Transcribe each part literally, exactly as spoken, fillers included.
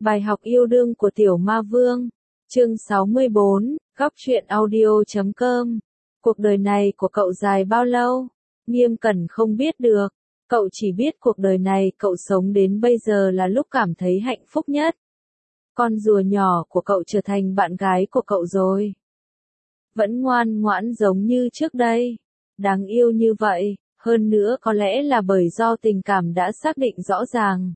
Bài học yêu đương của Tiểu Ma Vương, chương sáu mươi bốn, góc truyện audio chấm com. Cuộc đời này của cậu dài bao lâu? Nghiêm Cẩn không biết được, cậu chỉ biết cuộc đời này cậu sống đến bây giờ là lúc cảm thấy hạnh phúc nhất. Con rùa nhỏ của cậu trở thành bạn gái của cậu rồi. Vẫn ngoan ngoãn giống như trước đây, đáng yêu như vậy, hơn nữa có lẽ là bởi do tình cảm đã xác định rõ ràng.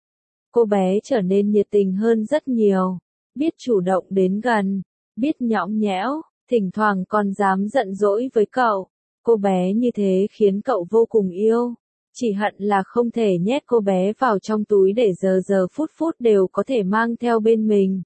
Cô bé trở nên nhiệt tình hơn rất nhiều, biết chủ động đến gần, biết nhõng nhẽo, thỉnh thoảng còn dám giận dỗi với cậu. Cô bé như thế khiến cậu vô cùng yêu, chỉ hận là không thể nhét cô bé vào trong túi để giờ giờ phút phút đều có thể mang theo bên mình.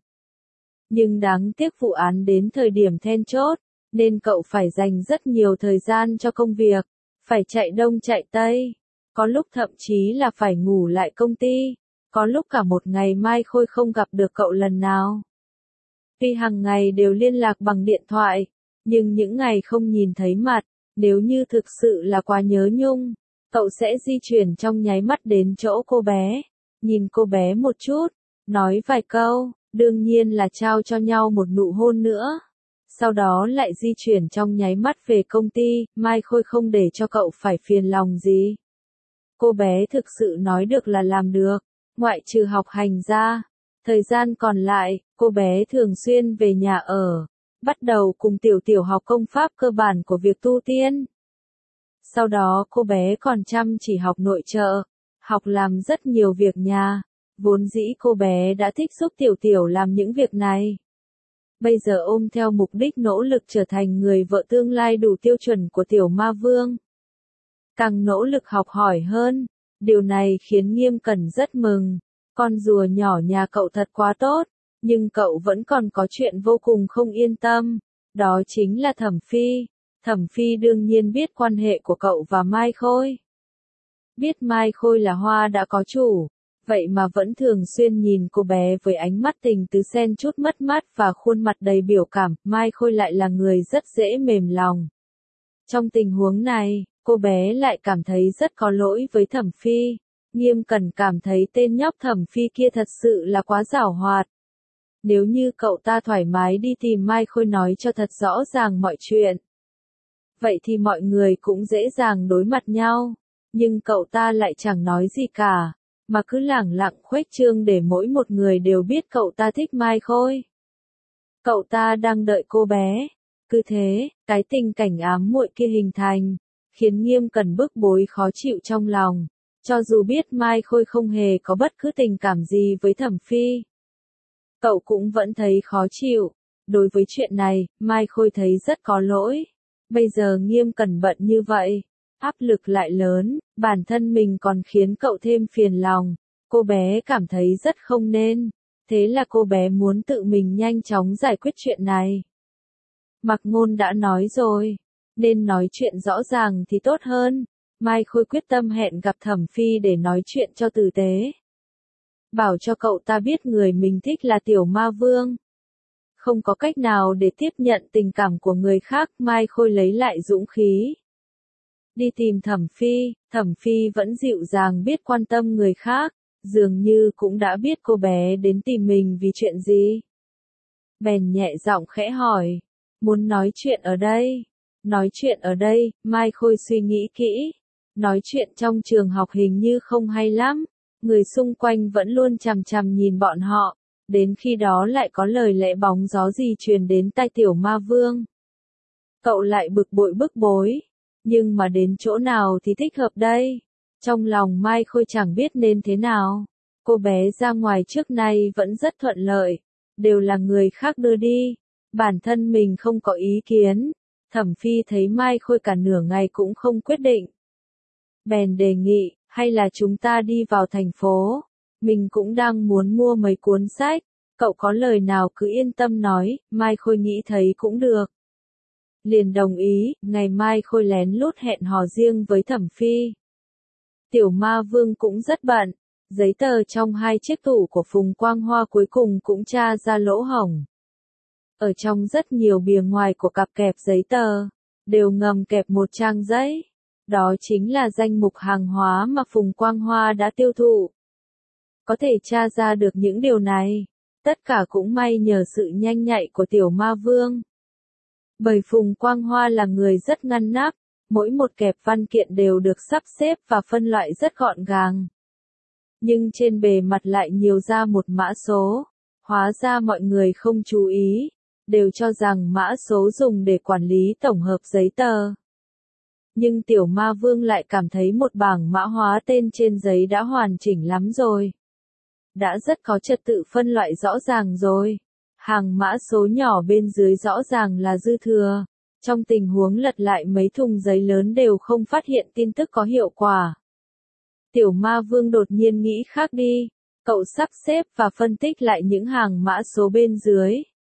Nhưng đáng tiếc vụ án đến thời điểm then chốt, nên cậu phải dành rất nhiều thời gian cho công việc, phải chạy đông chạy tây, có lúc thậm chí là phải ngủ lại công ty. Có lúc cả một ngày Mai Khôi không gặp được cậu lần nào. Tuy hàng ngày đều liên lạc bằng điện thoại, nhưng những ngày không nhìn thấy mặt, nếu như thực sự là quá nhớ nhung, cậu sẽ di chuyển trong nháy mắt đến chỗ cô bé, nhìn cô bé một chút, nói vài câu, đương nhiên là trao cho nhau một nụ hôn nữa. Sau đó lại di chuyển trong nháy mắt về công ty, Mai Khôi không để cho cậu phải phiền lòng gì. Cô bé thực sự nói được là làm được. Ngoại trừ học hành ra, thời gian còn lại, cô bé thường xuyên về nhà ở, bắt đầu cùng Tiểu Tiểu học công pháp cơ bản của việc tu tiên. Sau đó cô bé còn chăm chỉ học nội trợ, học làm rất nhiều việc nhà, vốn dĩ cô bé đã thích giúp Tiểu Tiểu làm những việc này. Bây giờ ôm theo mục đích nỗ lực trở thành người vợ tương lai đủ tiêu chuẩn của Tiểu Ma Vương. Càng nỗ lực học hỏi hơn. Điều này khiến Nghiêm Cẩn rất mừng, con rùa nhỏ nhà cậu thật quá tốt, nhưng cậu vẫn còn có chuyện vô cùng không yên tâm, đó chính là Thẩm Phi. Thẩm Phi đương nhiên biết quan hệ của cậu và Mai Khôi. Biết Mai Khôi là hoa đã có chủ, vậy mà vẫn thường xuyên nhìn cô bé với ánh mắt tình tứ xen chút mất mát và khuôn mặt đầy biểu cảm, Mai Khôi lại là người rất dễ mềm lòng. Trong tình huống này, cô bé lại cảm thấy rất có lỗi với Thẩm Phi. Nghiêm Cẩn cảm thấy tên nhóc Thẩm Phi kia thật sự là quá giảo hoạt. Nếu như cậu ta thoải mái đi tìm Mai Khôi nói cho thật rõ ràng mọi chuyện, vậy thì mọi người cũng dễ dàng đối mặt nhau. Nhưng cậu ta lại chẳng nói gì cả, mà cứ lẳng lặng khuếch trương để mỗi một người đều biết cậu ta thích Mai Khôi. Cậu ta đang đợi cô bé. Cứ thế, cái tình cảnh ám muội kia hình thành, khiến Nghiêm Cẩn bức bối khó chịu trong lòng, cho dù biết Mai Khôi không hề có bất cứ tình cảm gì với Thẩm Phi. Cậu cũng vẫn thấy khó chịu, đối với chuyện này, Mai Khôi thấy rất có lỗi. Bây giờ Nghiêm Cẩn bận như vậy, áp lực lại lớn, bản thân mình còn khiến cậu thêm phiền lòng, cô bé cảm thấy rất không nên, thế là cô bé muốn tự mình nhanh chóng giải quyết chuyện này. Mạc Ngôn đã nói rồi, nên nói chuyện rõ ràng thì tốt hơn. Mai Khôi quyết tâm hẹn gặp Thẩm Phi để nói chuyện cho tử tế. Bảo cho cậu ta biết người mình thích là Tiểu Ma Vương. Không có cách nào để tiếp nhận tình cảm của người khác, Mai Khôi lấy lại dũng khí. Đi tìm Thẩm Phi, Thẩm Phi vẫn dịu dàng biết quan tâm người khác, dường như cũng đã biết cô bé đến tìm mình vì chuyện gì. Bèn nhẹ giọng khẽ hỏi, muốn nói chuyện ở đây. Nói chuyện ở đây, Mai Khôi suy nghĩ kỹ. Nói chuyện trong trường học hình như không hay lắm. Người xung quanh vẫn luôn chằm chằm nhìn bọn họ. Đến khi đó lại có lời lẽ bóng gió gì truyền đến tai Tiểu Ma Vương. Cậu lại bực bội bức bối. Nhưng mà đến chỗ nào thì thích hợp đây? Trong lòng Mai Khôi chẳng biết nên thế nào. Cô bé ra ngoài trước nay vẫn rất thuận lợi. Đều là người khác đưa đi. Bản thân mình không có ý kiến. Thẩm Phi thấy Mai Khôi cả nửa ngày cũng không quyết định. Bèn đề nghị, hay là chúng ta đi vào thành phố. Mình cũng đang muốn mua mấy cuốn sách. Cậu có lời nào cứ yên tâm nói, Mai Khôi nghĩ thấy cũng được. Liền đồng ý, ngày mai Khôi lén lút hẹn hò riêng với Thẩm Phi. Tiểu Ma Vương cũng rất bận. Giấy tờ trong hai chiếc tủ của Phùng Quang Hoa cuối cùng cũng tra ra lỗ hổng. Ở trong rất nhiều bìa ngoài của cặp kẹp giấy tờ, đều ngầm kẹp một trang giấy. Đó chính là danh mục hàng hóa mà Phùng Quang Hoa đã tiêu thụ. có thể tra ra được những điều này. Tất cả cũng may nhờ sự nhanh nhạy của tiểu ma vương. Bởi Phùng Quang Hoa là người rất ngăn nắp, mỗi một kẹp văn kiện đều được sắp xếp và phân loại rất gọn gàng. Nhưng trên bề mặt lại nhiều ra một mã số, hóa ra mọi người không chú ý, đều cho rằng mã số dùng để quản lý tổng hợp giấy tờ. Nhưng tiểu ma vương lại cảm thấy một bảng mã hóa tên trên giấy đã hoàn chỉnh lắm rồi. Đã rất có trật tự phân loại rõ ràng rồi. Hàng mã số nhỏ bên dưới rõ ràng là dư thừa. Trong tình huống lật lại mấy thùng giấy lớn đều không phát hiện tin tức có hiệu quả. Tiểu ma vương đột nhiên nghĩ khác đi. Cậu sắp xếp và phân tích lại những hàng mã số bên dưới.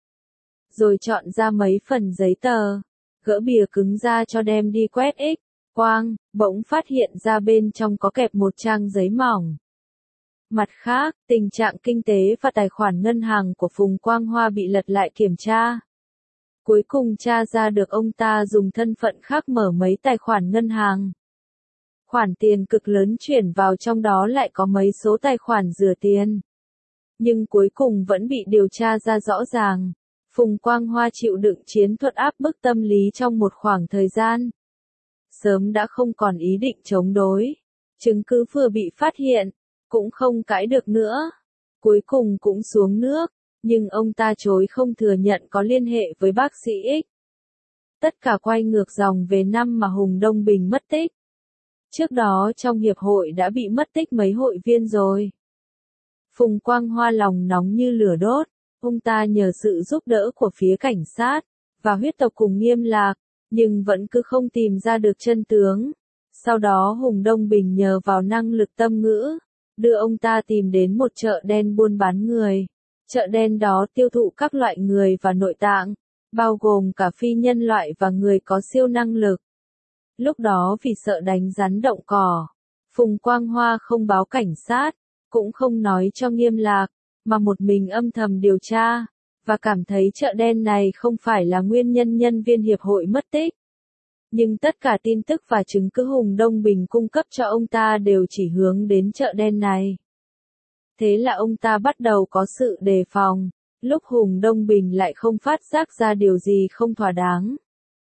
Rồi chọn ra mấy phần giấy tờ. Gỡ bìa cứng ra cho đem đi quét X, quang, bỗng phát hiện ra bên trong có kẹp một trang giấy mỏng. Mặt khác, tình trạng kinh tế và tài khoản ngân hàng của Phùng Quang Hoa bị lật lại kiểm tra. Cuối cùng tra ra được ông ta dùng thân phận khác mở mấy tài khoản ngân hàng. Khoản tiền cực lớn chuyển vào trong đó lại có mấy số tài khoản rửa tiền. Nhưng cuối cùng vẫn bị điều tra ra rõ ràng. Phùng Quang Hoa chịu đựng chiến thuật áp bức tâm lý trong một khoảng thời gian. Sớm đã không còn ý định chống đối. Chứng cứ vừa bị phát hiện, cũng không cãi được nữa. Cuối cùng cũng xuống nước, nhưng ông ta chối không thừa nhận có liên hệ với bác sĩ X. Tất cả quay ngược dòng về năm mà Hùng Đông Bình mất tích. Trước đó trong hiệp hội đã bị mất tích mấy hội viên rồi. Phùng Quang Hoa lòng nóng như lửa đốt. Ông ta nhờ sự giúp đỡ của phía cảnh sát, và huyết tộc cùng Nghiêm Lạc, nhưng vẫn cứ không tìm ra được chân tướng. Sau đó Hùng Đông Bình nhờ vào năng lực tâm ngữ, đưa ông ta tìm đến một chợ đen buôn bán người. Chợ đen đó tiêu thụ các loại người và nội tạng, bao gồm cả phi nhân loại và người có siêu năng lực. Lúc đó vì sợ đánh rắn động cỏ, Phùng Quang Hoa không báo cảnh sát, cũng không nói cho Nghiêm Lạc, mà một mình âm thầm điều tra, và cảm thấy chợ đen này không phải là nguyên nhân nhân viên hiệp hội mất tích. Nhưng tất cả tin tức và chứng cứ Hùng Đông Bình cung cấp cho ông ta đều chỉ hướng đến chợ đen này. Thế là ông ta bắt đầu có sự đề phòng, lúc Hùng Đông Bình lại không phát giác ra điều gì không thỏa đáng.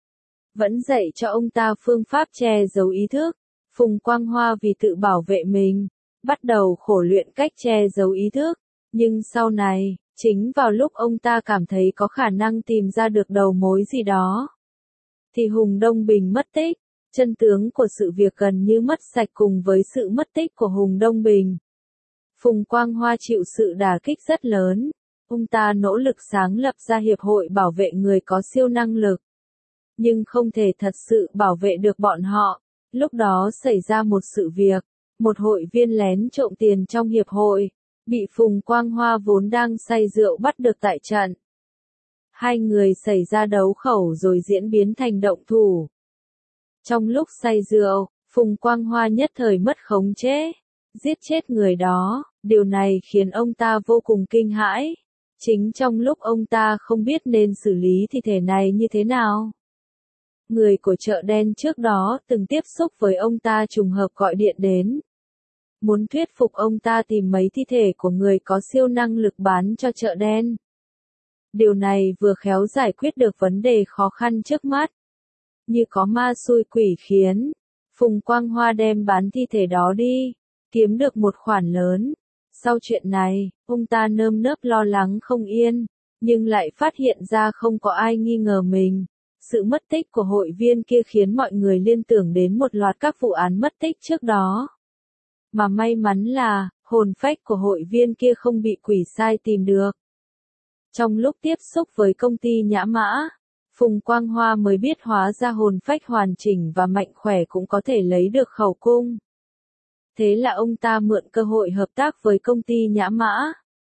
Vẫn dạy cho ông ta phương pháp che giấu ý thức. Phùng Quang Hoa vì tự bảo vệ mình, bắt đầu khổ luyện cách che giấu ý thức. Nhưng sau này, chính vào lúc ông ta cảm thấy có khả năng tìm ra được đầu mối gì đó, thì Hùng Đông Bình mất tích. Chân tướng của sự việc gần như mất sạch cùng với sự mất tích của Hùng Đông Bình. Phùng Quang Hoa chịu sự đả kích rất lớn. Ông ta nỗ lực sáng lập ra Hiệp hội bảo vệ người có siêu năng lực. Nhưng không thể thật sự bảo vệ được bọn họ. Lúc đó xảy ra một sự việc. Một hội viên lén trộm tiền trong Hiệp hội. Bị Phùng Quang Hoa vốn đang say rượu bắt được tại trận. Hai người xảy ra đấu khẩu rồi diễn biến thành động thủ. Trong lúc say rượu, Phùng Quang Hoa nhất thời mất khống chế, giết chết người đó. Điều này khiến ông ta vô cùng kinh hãi. Chính trong lúc ông ta không biết nên xử lý thi thể này như thế nào. Người của chợ đen trước đó từng tiếp xúc với ông ta trùng hợp gọi điện đến. Muốn thuyết phục ông ta tìm mấy thi thể của người có siêu năng lực bán cho chợ đen. Điều này vừa khéo giải quyết được vấn đề khó khăn trước mắt. Như có ma xui quỷ khiến, Phùng Quang Hoa đem bán thi thể đó đi, kiếm được một khoản lớn. Sau chuyện này, ông ta nơm nớp lo lắng không yên, nhưng lại phát hiện ra không có ai nghi ngờ mình. Sự mất tích của hội viên kia khiến mọi người liên tưởng đến một loạt các vụ án mất tích trước đó. Mà may mắn là, hồn phách của hội viên kia không bị quỷ sai tìm được. Trong lúc tiếp xúc với công ty Nhã Mã, Phùng Quang Hoa mới biết hóa ra hồn phách hoàn chỉnh và mạnh khỏe cũng có thể lấy được khẩu cung. Thế là ông ta mượn cơ hội hợp tác với công ty Nhã Mã.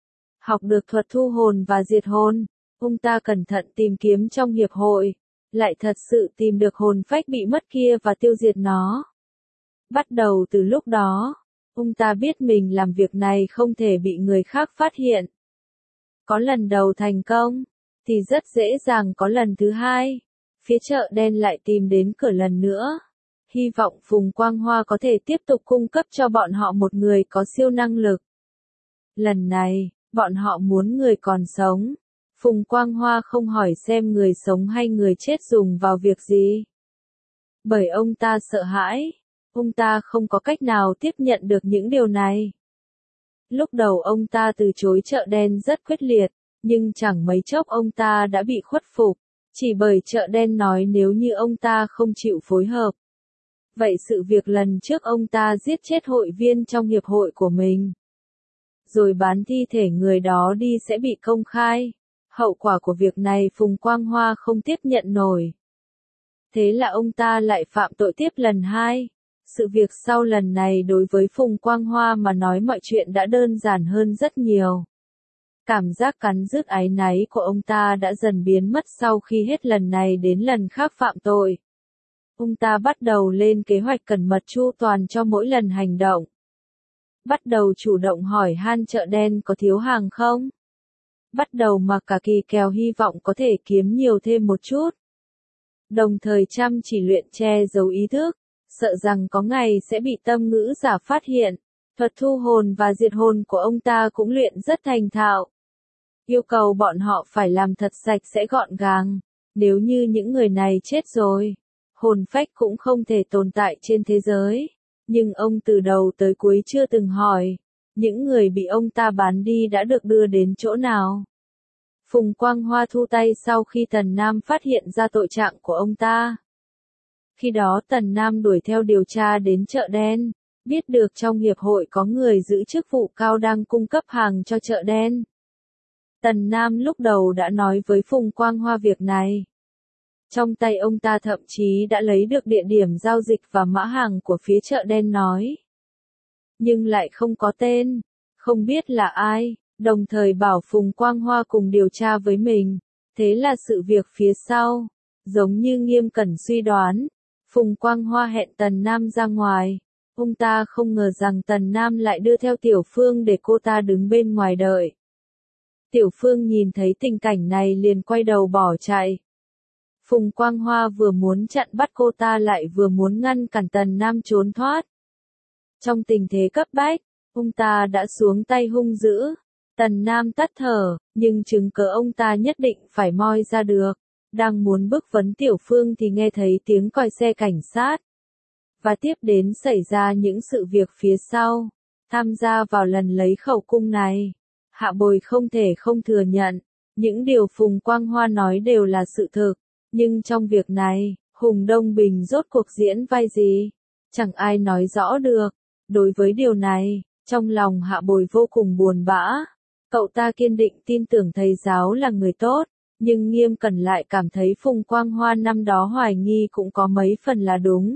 Học được thuật thu hồn và diệt hồn, ông ta cẩn thận tìm kiếm trong hiệp hội, lại thật sự tìm được hồn phách bị mất kia và tiêu diệt nó. Bắt đầu từ lúc đó, ông ta biết mình làm việc này không thể bị người khác phát hiện. Có lần đầu thành công, thì rất dễ dàng có lần thứ hai. Phía chợ đen lại tìm đến cửa lần nữa. Hy vọng Phùng Quang Hoa có thể tiếp tục cung cấp cho bọn họ một người có siêu năng lực. Lần này, bọn họ muốn người còn sống. Phùng Quang Hoa không hỏi xem người sống hay người chết dùng vào việc gì. Bởi ông ta sợ hãi, ông ta không có cách nào tiếp nhận được những điều này. Lúc đầu ông ta từ chối chợ đen rất quyết liệt, nhưng chẳng mấy chốc ông ta đã bị khuất phục, chỉ bởi chợ đen nói nếu như ông ta không chịu phối hợp. Vậy sự việc lần trước ông ta giết chết hội viên trong hiệp hội của mình, rồi bán thi thể người đó đi sẽ bị công khai. Hậu quả của việc này Phùng Quang Hoa không tiếp nhận nổi. Thế là ông ta lại phạm tội tiếp lần hai. Sự việc sau lần này đối với Phùng Quang Hoa mà nói mọi chuyện đã đơn giản hơn rất nhiều. Cảm giác cắn rứt áy náy của ông ta đã dần biến mất sau khi hết lần này đến lần khác phạm tội. Ông ta bắt đầu lên kế hoạch cẩn mật chu toàn cho mỗi lần hành động. Bắt đầu chủ động hỏi han chợ đen có thiếu hàng không? Bắt đầu mặc cả kỳ kèo hy vọng có thể kiếm nhiều thêm một chút. Đồng thời chăm chỉ luyện che giấu ý thức, sợ rằng có ngày sẽ bị tâm ngữ giả phát hiện. Thuật thu hồn và diệt hồn của ông ta cũng luyện rất thành thạo. Yêu cầu bọn họ phải làm thật sạch sẽ gọn gàng. Nếu như những người này chết rồi, hồn phách cũng không thể tồn tại trên thế giới. Nhưng ông từ đầu tới cuối chưa từng hỏi, những người bị ông ta bán đi đã được đưa đến chỗ nào. Phùng Quang Hoa thu tay sau khi Tần Nam phát hiện ra tội trạng của ông ta. Khi đó Tần Nam đuổi theo điều tra đến chợ đen, biết được trong hiệp hội có người giữ chức vụ cao đang cung cấp hàng cho chợ đen. Tần Nam lúc đầu đã nói với Phùng Quang Hoa việc này. Trong tay ông ta thậm chí đã lấy được địa điểm giao dịch và mã hàng của phía chợ đen nói. Nhưng lại không có tên, không biết là ai, đồng thời bảo Phùng Quang Hoa cùng điều tra với mình. Thế là sự việc phía sau, giống như Nghiêm Cẩn suy đoán, Phùng Quang Hoa hẹn Tần Nam ra ngoài. Ông ta không ngờ rằng Tần Nam lại đưa theo Tiểu Phương để cô ta đứng bên ngoài đợi. Tiểu Phương nhìn thấy tình cảnh này liền quay đầu bỏ chạy. Phùng Quang Hoa vừa muốn chặn bắt cô ta lại vừa muốn ngăn cản Tần Nam trốn thoát. Trong tình thế cấp bách, ông ta đã xuống tay hung dữ. Tần Nam tắt thở, nhưng chứng cớ ông ta nhất định phải moi ra được. Đang muốn bức vấn Tiểu Phương thì nghe thấy tiếng còi xe cảnh sát. Và tiếp đến xảy ra những sự việc phía sau. Tham gia vào lần lấy khẩu cung này, Hạ Bồi không thể không thừa nhận. Những điều Phùng Quang Hoa nói đều là sự thực. Nhưng trong việc này, Hùng Đông Bình rốt cuộc diễn vai gì? Chẳng ai nói rõ được. Đối với điều này, trong lòng Hạ Bồi vô cùng buồn bã. Cậu ta kiên định tin tưởng thầy giáo là người tốt, nhưng Nghiêm Cẩn lại cảm thấy Phùng Quang Hoa năm đó hoài nghi cũng có mấy phần là đúng.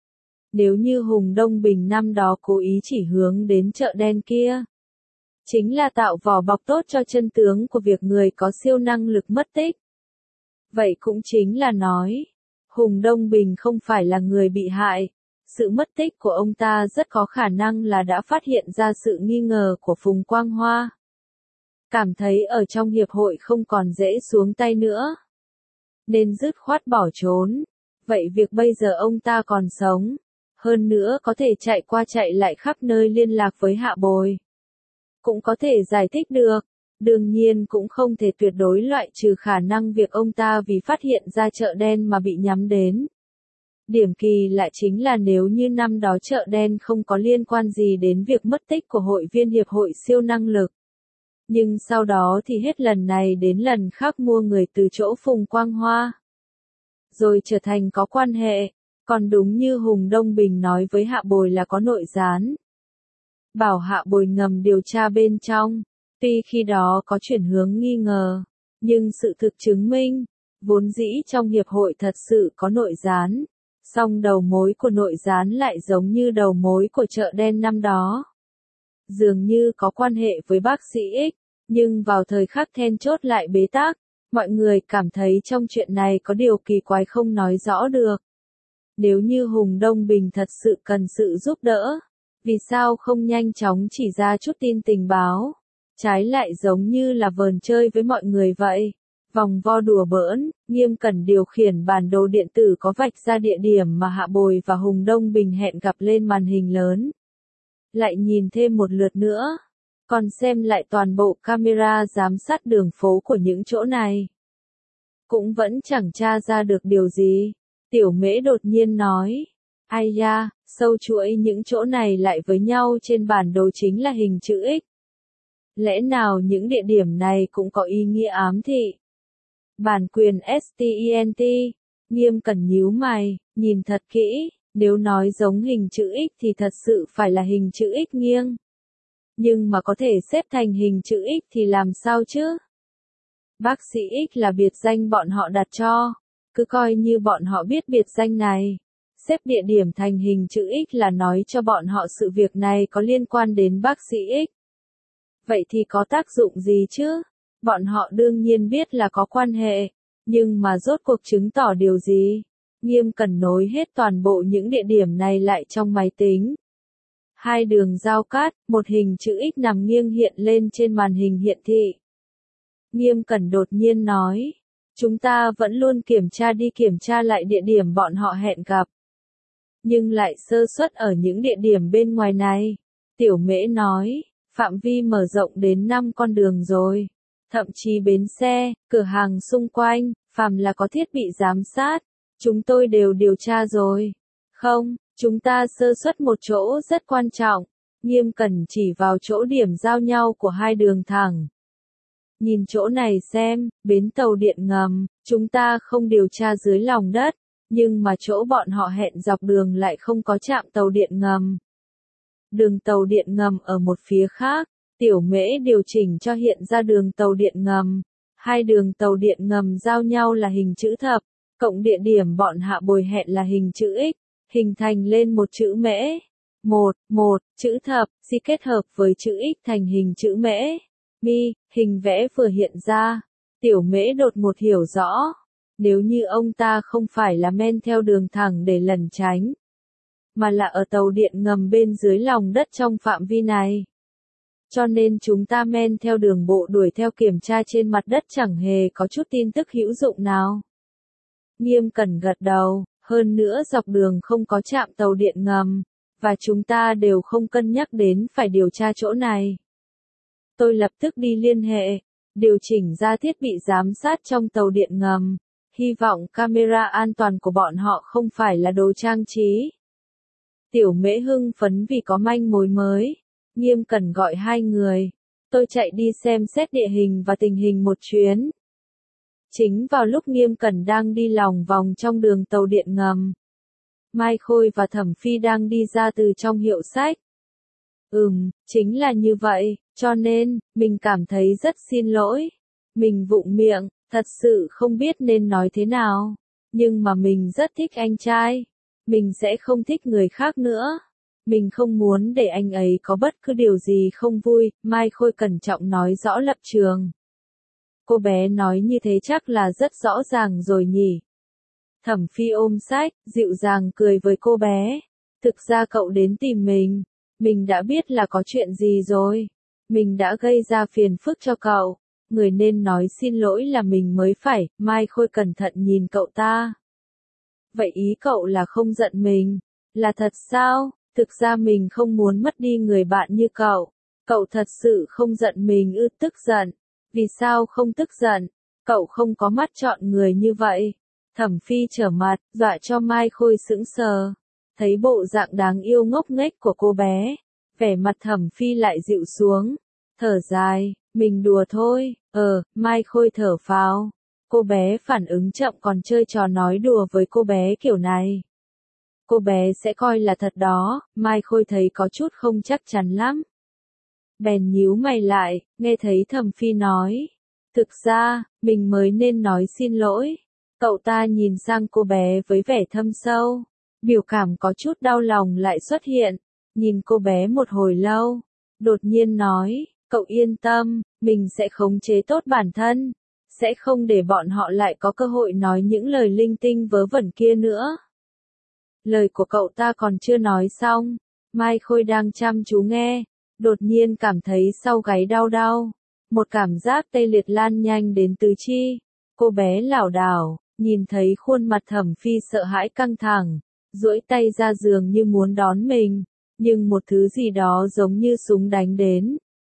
Nếu như Hùng Đông Bình năm đó cố ý chỉ hướng đến chợ đen kia, chính là tạo vỏ bọc tốt cho chân tướng của việc người có siêu năng lực mất tích. Vậy cũng chính là nói, Hùng Đông Bình không phải là người bị hại. Sự mất tích của ông ta rất có khả năng là đã phát hiện ra sự nghi ngờ của Phùng Quang Hoa. Cảm thấy ở trong hiệp hội không còn dễ xuống tay nữa, nên dứt khoát bỏ trốn. Vậy việc bây giờ ông ta còn sống, hơn nữa có thể chạy qua chạy lại khắp nơi liên lạc với Hạ Bồi, cũng có thể giải thích được. Đương nhiên cũng không thể tuyệt đối loại trừ khả năng việc ông ta vì phát hiện ra chợ đen mà bị nhắm đến. Điểm kỳ lại chính là nếu như năm đó chợ đen không có liên quan gì đến việc mất tích của hội viên hiệp hội siêu năng lực. Nhưng sau đó thì hết lần này đến lần khác mua người từ chỗ Phùng Quang Hoa, rồi trở thành có quan hệ. Còn đúng như Hùng Đông Bình nói với Hạ Bồi là có nội gián, bảo Hạ Bồi ngầm điều tra bên trong. Tuy khi đó có chuyển hướng nghi ngờ, nhưng sự thực chứng minh, vốn dĩ trong hiệp hội thật sự có nội gián. Song đầu mối của nội gián lại giống như đầu mối của chợ đen năm đó. Dường như có quan hệ với bác sĩ X, nhưng vào thời khắc then chốt lại bế tắc. Mọi người cảm thấy trong chuyện này có điều kỳ quái không nói rõ được. Nếu như Hùng Đông Bình thật sự cần sự giúp đỡ, vì sao không nhanh chóng chỉ ra chút tin tình báo? Trái lại giống như là vờn chơi với mọi người vậy. Vòng vo đùa bỡn, Nghiêm Cẩn điều khiển bản đồ điện tử có vạch ra địa điểm mà Hạ Bồi và Hùng Đông Bình hẹn gặp lên màn hình lớn. Lại nhìn thêm một lượt nữa. còn xem lại toàn bộ camera giám sát đường phố của những chỗ này. Cũng vẫn chẳng tra ra được điều gì. Tiểu Mễ đột nhiên nói. Ai da, sâu chuỗi những chỗ này lại với nhau trên bản đồ chính là hình chữ X. Lẽ nào những địa điểm này cũng có ý nghĩa ám thị? Bản quyền stent, Nghiêm Cẩn nhíu mày, nhìn thật kỹ, nếu nói giống hình chữ X thì thật sự phải là hình chữ X nghiêng. Nhưng mà có thể xếp thành hình chữ X thì làm sao chứ? Bác sĩ X là biệt danh bọn họ đặt cho, cứ coi như bọn họ biết biệt danh này. Xếp địa điểm thành hình chữ X là nói cho bọn họ sự việc này có liên quan đến bác sĩ X. Vậy thì có tác dụng gì chứ? Bọn họ đương nhiên biết là có quan hệ, nhưng mà rốt cuộc chứng tỏ điều gì? Nghiêm Cẩn nối hết toàn bộ những địa điểm này lại trong máy tính. Hai đường giao cát, một hình chữ X nằm nghiêng hiện lên trên màn hình hiện thị. Nghiêm Cẩn đột nhiên nói, chúng ta vẫn luôn kiểm tra đi kiểm tra lại địa điểm bọn họ hẹn gặp. Nhưng lại sơ suất ở những địa điểm bên ngoài này. Tiểu Mễ nói, phạm vi mở rộng đến năm con đường rồi. Thậm chí bến xe, cửa hàng xung quanh, phàm là có thiết bị giám sát. Chúng tôi đều điều tra rồi. Không, chúng ta sơ suất một chỗ rất quan trọng. Nghiêm Cẩn chỉ vào chỗ điểm giao nhau của hai đường thẳng. Nhìn chỗ này xem, bến tàu điện ngầm, chúng ta không điều tra dưới lòng đất, nhưng mà chỗ bọn họ hẹn dọc đường lại không có trạm tàu điện ngầm. Đường tàu điện ngầm ở một phía khác, Tiểu Mễ điều chỉnh cho hiện ra đường tàu điện ngầm. Hai đường tàu điện ngầm giao nhau là hình chữ thập, cộng địa điểm bọn hạ bồi hẹn là hình chữ X, hình thành lên một chữ Mễ. Một, một, chữ thập, si kết hợp với chữ X thành hình chữ Mễ. Mi, hình vẽ vừa hiện ra. Tiểu Mễ đột ngột hiểu rõ. Nếu như ông ta không phải là men theo đường thẳng để lẩn tránh, mà là ở tàu điện ngầm bên dưới lòng đất trong phạm vi này. Cho nên chúng ta men theo đường bộ đuổi theo kiểm tra trên mặt đất chẳng hề có chút tin tức hữu dụng nào. Nghiêm Cẩn gật đầu, hơn nữa dọc đường không có trạm tàu điện ngầm, và chúng ta đều không cân nhắc đến phải điều tra chỗ này. Tôi lập tức đi liên hệ, điều chỉnh ra thiết bị giám sát trong tàu điện ngầm, hy vọng camera an toàn của bọn họ không phải là đồ trang trí. Tiểu Mễ hưng phấn vì có manh mối mới. Nghiêm Cẩn gọi hai người. Tôi chạy đi xem xét địa hình và tình hình một chuyến. Chính vào lúc Nghiêm Cẩn đang đi lòng vòng trong đường tàu điện ngầm, Mai Khôi và Thẩm Phi đang đi ra từ trong hiệu sách. Ừm, chính là như vậy, cho nên, mình cảm thấy rất xin lỗi. Mình vụng miệng, thật sự không biết nên nói thế nào. Nhưng mà mình rất thích anh trai. Mình sẽ không thích người khác nữa. Mình không muốn để anh ấy có bất cứ điều gì không vui, Mai Khôi cẩn trọng nói rõ lập trường. Cô bé nói như thế chắc là rất rõ ràng rồi nhỉ. Thẩm Phi ôm sách, dịu dàng cười với cô bé. Thực ra cậu đến tìm mình. Mình đã biết là có chuyện gì rồi. Mình đã gây ra phiền phức cho cậu. Người nên nói xin lỗi là mình mới phải, Mai Khôi cẩn thận nhìn cậu ta. Vậy ý cậu là không giận mình? Là thật sao? Thực ra mình không muốn mất đi người bạn như cậu. Cậu thật sự không giận mình ư? Tức giận. Vì sao không tức giận? Cậu không có mắt chọn người như vậy. Thẩm Phi trở mặt, dọa cho Mai Khôi sững sờ. Thấy bộ dạng đáng yêu ngốc nghếch của cô bé, vẻ mặt Thẩm Phi lại dịu xuống. Thở dài, mình đùa thôi. Ờ, Mai Khôi thở phào. Cô bé phản ứng chậm còn chơi trò nói đùa với cô bé kiểu này. Cô bé sẽ coi là thật đó, Mai Khôi thấy có chút không chắc chắn lắm. Bèn nhíu mày lại, nghe thấy Thẩm Phi nói. Thực ra, mình mới nên nói xin lỗi. Cậu ta nhìn sang cô bé với vẻ thâm sâu. Biểu cảm có chút đau lòng lại xuất hiện. Nhìn cô bé một hồi lâu. Đột nhiên nói, cậu yên tâm, mình sẽ khống chế tốt bản thân. Sẽ không để bọn họ lại có cơ hội nói những lời linh tinh vớ vẩn kia nữa. Lời của cậu ta còn chưa nói xong. Mai Khôi đang chăm chú nghe. Đột nhiên cảm thấy sau gáy đau đau. Một cảm giác tê liệt lan nhanh đến tứ chi. Cô bé lảo đảo, nhìn thấy khuôn mặt Thẩm Phi sợ hãi căng thẳng. Duỗi tay ra giường như muốn đón mình. Nhưng một thứ gì đó giống như súng đánh đến.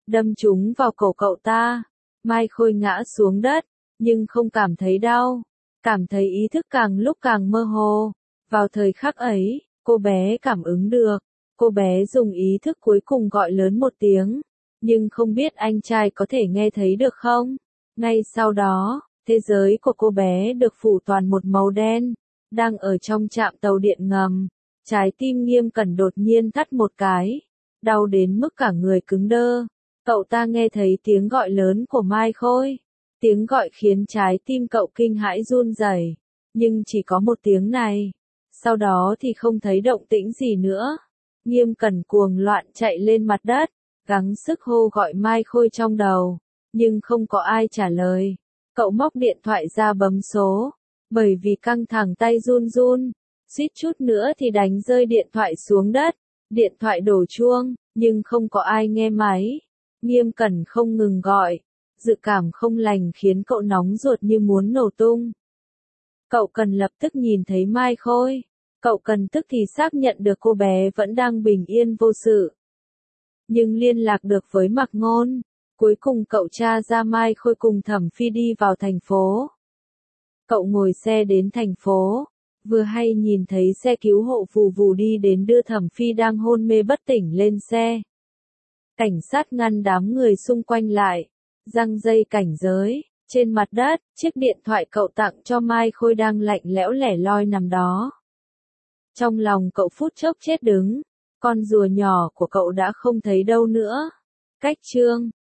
đâm trúng vào cổ cậu ta. Mai Khôi ngã xuống đất, nhưng không cảm thấy đau, cảm thấy ý thức càng lúc càng mơ hồ. Vào thời khắc ấy, cô bé cảm ứng được, cô bé dùng ý thức cuối cùng gọi lớn một tiếng, nhưng không biết anh trai có thể nghe thấy được không. Ngay sau đó, thế giới của cô bé được phủ toàn một màu đen, đang ở trong trạm tàu điện ngầm. Trái tim Nghiêm Cẩn đột nhiên thắt một cái, đau đến mức cả người cứng đơ. Cậu ta nghe thấy tiếng gọi lớn của Mai Khôi, tiếng gọi khiến trái tim cậu kinh hãi run rẩy, nhưng chỉ có một tiếng này, sau đó thì không thấy động tĩnh gì nữa. Nghiêm Cẩn cuồng loạn chạy lên mặt đất, gắng sức hô gọi Mai Khôi trong đầu, nhưng không có ai trả lời. Cậu móc điện thoại ra bấm số, bởi vì căng thẳng tay run run, suýt chút nữa thì đánh rơi điện thoại xuống đất. Điện thoại đổ chuông, nhưng không có ai nghe máy. Nghiêm Cẩn không ngừng gọi, dự cảm không lành khiến cậu nóng ruột như muốn nổ tung. Cậu cần lập tức nhìn thấy Mai Khôi, cậu cần tức thì xác nhận được cô bé vẫn đang bình yên vô sự. Nhưng liên lạc được với Mạc Ngôn, cuối cùng cậu tra ra Mai Khôi cùng Thẩm Phi đi vào thành phố. Cậu ngồi xe đến thành phố, vừa hay nhìn thấy xe cứu hộ vù vù đi đến đưa Thẩm Phi đang hôn mê bất tỉnh lên xe. Cảnh sát ngăn đám người xung quanh lại, giăng dây cảnh giới. Trên mặt đất, chiếc điện thoại cậu tặng cho Mai Khôi đang lạnh lẽo lẻ loi nằm đó. Trong lòng cậu phút chốc chết đứng, con rùa nhỏ của cậu đã không thấy đâu nữa. Cách chương